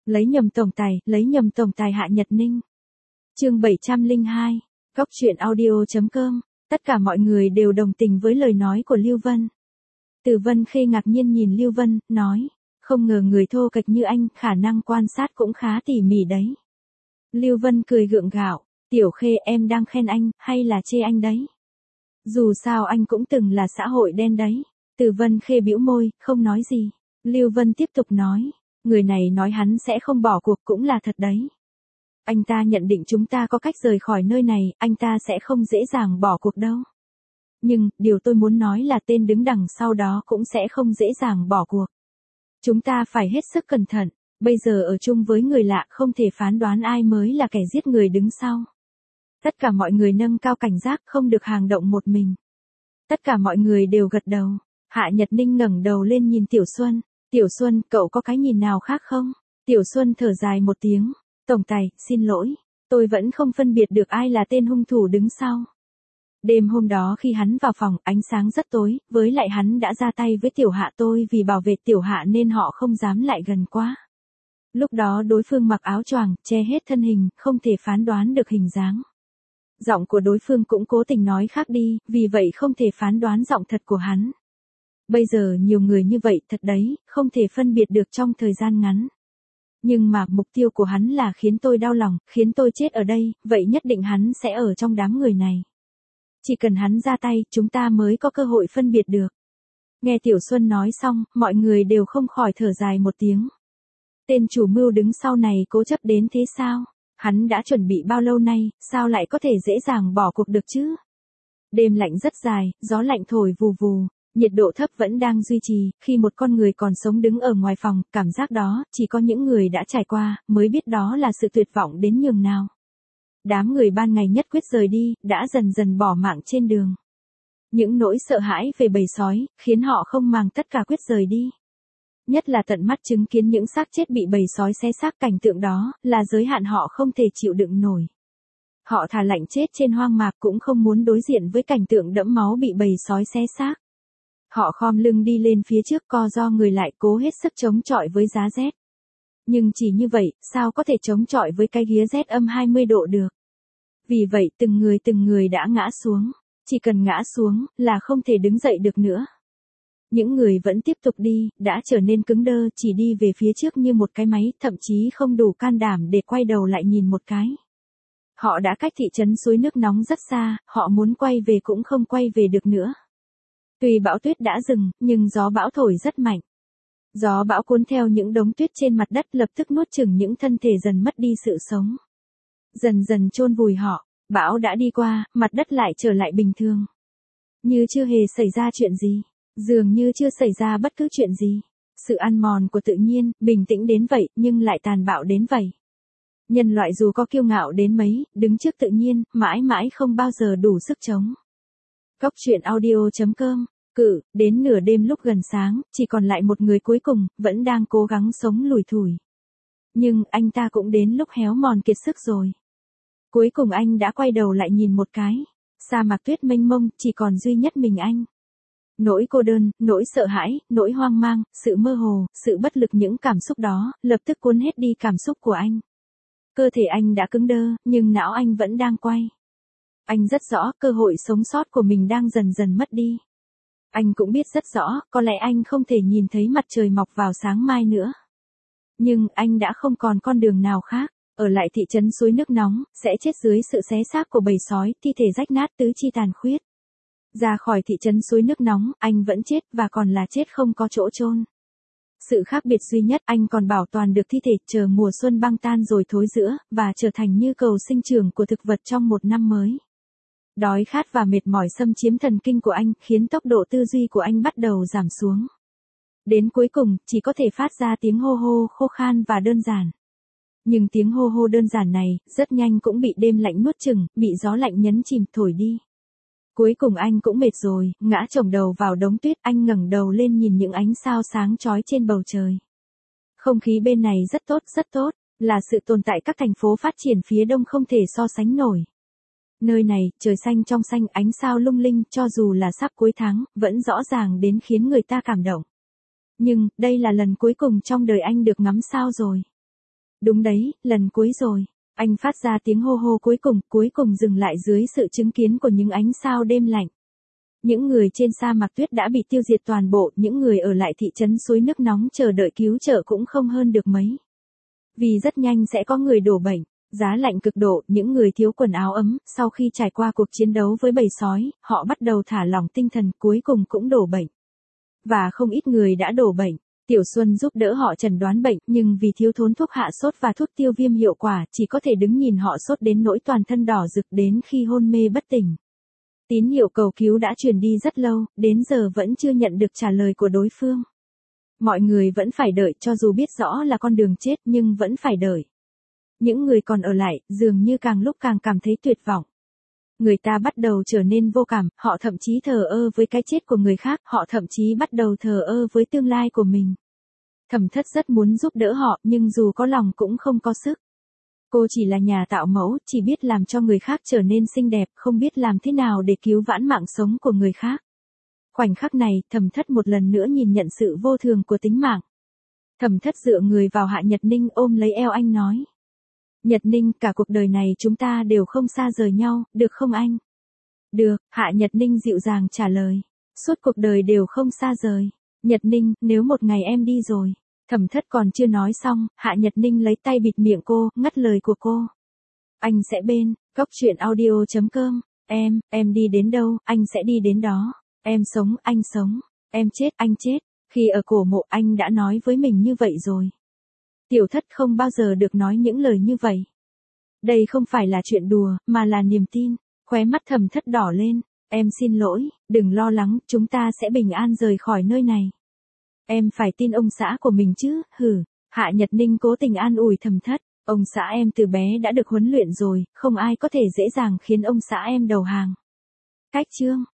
lấy nhầm tổng tài Hạ Nhật Ninh. Chương 702, Góc truyện audio.com, tất cả mọi người đều đồng tình với lời nói của Lưu Vân. Từ Vân Khê ngạc nhiên nhìn Lưu Vân, nói, không ngờ người thô kệch như anh, khả năng quan sát cũng khá tỉ mỉ đấy. Lưu Vân cười gượng gạo, Tiểu Khê em đang khen anh, hay là chê anh đấy? Dù sao anh cũng từng là xã hội đen đấy. Từ Vân Khê bĩu môi, không nói gì. Lưu Vân tiếp tục nói, người này nói hắn sẽ không bỏ cuộc cũng là thật đấy. Anh ta nhận định chúng ta có cách rời khỏi nơi này, anh ta sẽ không dễ dàng bỏ cuộc đâu. Nhưng, điều tôi muốn nói là tên đứng đằng sau đó cũng sẽ không dễ dàng bỏ cuộc. Chúng ta phải hết sức cẩn thận, bây giờ ở chung với người lạ không thể phán đoán ai mới là kẻ giết người đứng sau. Tất cả mọi người nâng cao cảnh giác, không được hành động một mình. Tất cả mọi người đều gật đầu. Hạ Nhật Ninh ngẩng đầu lên nhìn Tiểu Xuân. Tiểu Xuân, cậu có cái nhìn nào khác không? Tiểu Xuân thở dài một tiếng. Tổng tài, xin lỗi. Tôi vẫn không phân biệt được ai là tên hung thủ đứng sau. Đêm hôm đó khi hắn vào phòng, ánh sáng rất tối, với lại hắn đã ra tay với Tiểu Hạ tôi vì bảo vệ Tiểu Hạ nên họ không dám lại gần quá. Lúc đó đối phương mặc áo choàng, che hết thân hình, không thể phán đoán được hình dáng. Giọng của đối phương cũng cố tình nói khác đi, vì vậy không thể phán đoán giọng thật của hắn. Bây giờ nhiều người như vậy thật đấy, không thể phân biệt được trong thời gian ngắn. Nhưng mà mục tiêu của hắn là khiến tôi đau lòng, khiến tôi chết ở đây, vậy nhất định hắn sẽ ở trong đám người này. Chỉ cần hắn ra tay, chúng ta mới có cơ hội phân biệt được. Nghe Tiểu Xuân nói xong, mọi người đều không khỏi thở dài một tiếng. Tên chủ mưu đứng sau này cố chấp đến thế sao? Hắn đã chuẩn bị bao lâu nay, sao lại có thể dễ dàng bỏ cuộc được chứ? Đêm lạnh rất dài, gió lạnh thổi vù vù, nhiệt độ thấp vẫn đang duy trì, khi một con người còn sống đứng ở ngoài phòng, cảm giác đó, chỉ có những người đã trải qua, mới biết đó là sự tuyệt vọng đến nhường nào. Đám người ban ngày nhất quyết rời đi, đã dần dần bỏ mạng trên đường. Những nỗi sợ hãi về bầy sói, khiến họ không màng tất cả quyết rời đi. Nhất là tận mắt chứng kiến những xác chết bị bầy sói xé xác, cảnh tượng đó, là giới hạn họ không thể chịu đựng nổi. Họ thà lạnh chết trên hoang mạc cũng không muốn đối diện với cảnh tượng đẫm máu bị bầy sói xé xác. Họ khom lưng đi lên phía trước, co ro người lại, cố hết sức chống chọi với giá rét. Nhưng chỉ như vậy, sao có thể chống chọi với cái ghía rét âm 20 độ được. Vì vậy từng người đã ngã xuống. Chỉ cần ngã xuống, là không thể đứng dậy được nữa. Những người vẫn tiếp tục đi, đã trở nên cứng đơ, chỉ đi về phía trước như một cái máy, thậm chí không đủ can đảm để quay đầu lại nhìn một cái. Họ đã cách thị trấn suối nước nóng rất xa, họ muốn quay về cũng không quay về được nữa. Tuy bão tuyết đã dừng, nhưng gió bão thổi rất mạnh. Gió bão cuốn theo những đống tuyết trên mặt đất, lập tức nuốt chửng những thân thể dần mất đi sự sống. Dần dần chôn vùi họ, bão đã đi qua, mặt đất lại trở lại bình thường. Như chưa hề xảy ra chuyện gì. Dường như chưa xảy ra bất cứ chuyện gì. Sự ăn mòn của tự nhiên, bình tĩnh đến vậy, nhưng lại tàn bạo đến vậy. Nhân loại dù có kiêu ngạo đến mấy, đứng trước tự nhiên, mãi mãi không bao giờ đủ sức chống. Góc truyện audio.com, đến nửa đêm lúc gần sáng, chỉ còn lại một người cuối cùng, vẫn đang cố gắng sống lủi thủi. Nhưng, anh ta cũng đến lúc héo mòn kiệt sức rồi. Cuối cùng anh đã quay đầu lại nhìn một cái. Sa mạc tuyết mênh mông, chỉ còn duy nhất mình anh. Nỗi cô đơn, nỗi sợ hãi, nỗi hoang mang, sự mơ hồ, sự bất lực, những cảm xúc đó, lập tức cuốn hết đi cảm xúc của anh. Cơ thể anh đã cứng đơ, nhưng não anh vẫn đang quay. Anh rất rõ, cơ hội sống sót của mình đang dần dần mất đi. Anh cũng biết rất rõ, có lẽ anh không thể nhìn thấy mặt trời mọc vào sáng mai nữa. Nhưng, anh đã không còn con đường nào khác. Ở lại thị trấn suối nước nóng, sẽ chết dưới sự xé xác của bầy sói, thi thể rách nát, tứ chi tàn khuyết. Ra khỏi thị trấn suối nước nóng, anh vẫn chết, và còn là chết không có chỗ chôn. Sự khác biệt duy nhất, anh còn bảo toàn được thi thể, chờ mùa xuân băng tan rồi thối rữa, và trở thành như cầu sinh trưởng của thực vật trong một năm mới. Đói khát và mệt mỏi xâm chiếm thần kinh của anh, khiến tốc độ tư duy của anh bắt đầu giảm xuống. Đến cuối cùng, chỉ có thể phát ra tiếng hô hô khô khan và đơn giản. Nhưng tiếng hô hô đơn giản này, rất nhanh cũng bị đêm lạnh nuốt chửng, bị gió lạnh nhấn chìm, thổi đi. Cuối cùng anh cũng mệt rồi, ngã chồng đầu vào đống tuyết, anh ngẩng đầu lên nhìn những ánh sao sáng chói trên bầu trời. Không khí bên này rất tốt, là sự tồn tại các thành phố phát triển phía đông không thể so sánh nổi. Nơi này, trời xanh trong xanh, ánh sao lung linh, cho dù là sắp cuối tháng, vẫn rõ ràng đến khiến người ta cảm động. Nhưng, đây là lần cuối cùng trong đời anh được ngắm sao rồi. Đúng đấy, lần cuối rồi. Anh phát ra tiếng hô hô cuối cùng dừng lại dưới sự chứng kiến của những ánh sao đêm lạnh. Những người trên sa mạc tuyết đã bị tiêu diệt toàn bộ, những người ở lại thị trấn suối nước nóng chờ đợi cứu trợ cũng không hơn được mấy. Vì rất nhanh sẽ có người đổ bệnh, giá lạnh cực độ, những người thiếu quần áo ấm, sau khi trải qua cuộc chiến đấu với bầy sói, họ bắt đầu thả lỏng tinh thần, cuối cùng cũng đổ bệnh. Và không ít người đã đổ bệnh. Tiểu Xuân giúp đỡ họ chẩn đoán bệnh, nhưng vì thiếu thốn thuốc hạ sốt và thuốc tiêu viêm hiệu quả, chỉ có thể đứng nhìn họ sốt đến nỗi toàn thân đỏ rực đến khi hôn mê bất tỉnh. Tín hiệu cầu cứu đã truyền đi rất lâu, đến giờ vẫn chưa nhận được trả lời của đối phương. Mọi người vẫn phải đợi, cho dù biết rõ là con đường chết nhưng vẫn phải đợi. Những người còn ở lại, dường như càng lúc càng cảm thấy tuyệt vọng. Người ta bắt đầu trở nên vô cảm, họ thậm chí thờ ơ với cái chết của người khác, họ thậm chí bắt đầu thờ ơ với tương lai của mình. Thẩm Thất rất muốn giúp đỡ họ, nhưng dù có lòng cũng không có sức. Cô chỉ là nhà tạo mẫu, chỉ biết làm cho người khác trở nên xinh đẹp, không biết làm thế nào để cứu vãn mạng sống của người khác. Khoảnh khắc này, Thẩm Thất một lần nữa nhìn nhận sự vô thường của tính mạng. Thẩm Thất dựa người vào Hạ Nhật Ninh ôm lấy eo anh nói. Nhật Ninh, cả cuộc đời này chúng ta đều không xa rời nhau, được không anh? Được, Hạ Nhật Ninh dịu dàng trả lời. Suốt cuộc đời đều không xa rời. Nhật Ninh, nếu một ngày em đi rồi. Thẩm Thất còn chưa nói xong, Hạ Nhật Ninh lấy tay bịt miệng cô, ngắt lời của cô. Anh sẽ bên, coctruyện.audio.com. Em đi đến đâu, anh sẽ đi đến đó. Em sống, anh sống. Em chết, anh chết. Khi ở cổ mộ anh đã nói với mình như vậy rồi. Tiểu Thất không bao giờ được nói những lời như vậy. Đây không phải là chuyện đùa, mà là niềm tin. Khóe mắt Thẩm Thất đỏ lên. Em xin lỗi, đừng lo lắng, chúng ta sẽ bình an rời khỏi nơi này. Em phải tin ông xã của mình chứ, hử. Hạ Nhật Ninh cố tình an ủi Thẩm Thất. Ông xã em từ bé đã được huấn luyện rồi, không ai có thể dễ dàng khiến ông xã em đầu hàng. Cách chương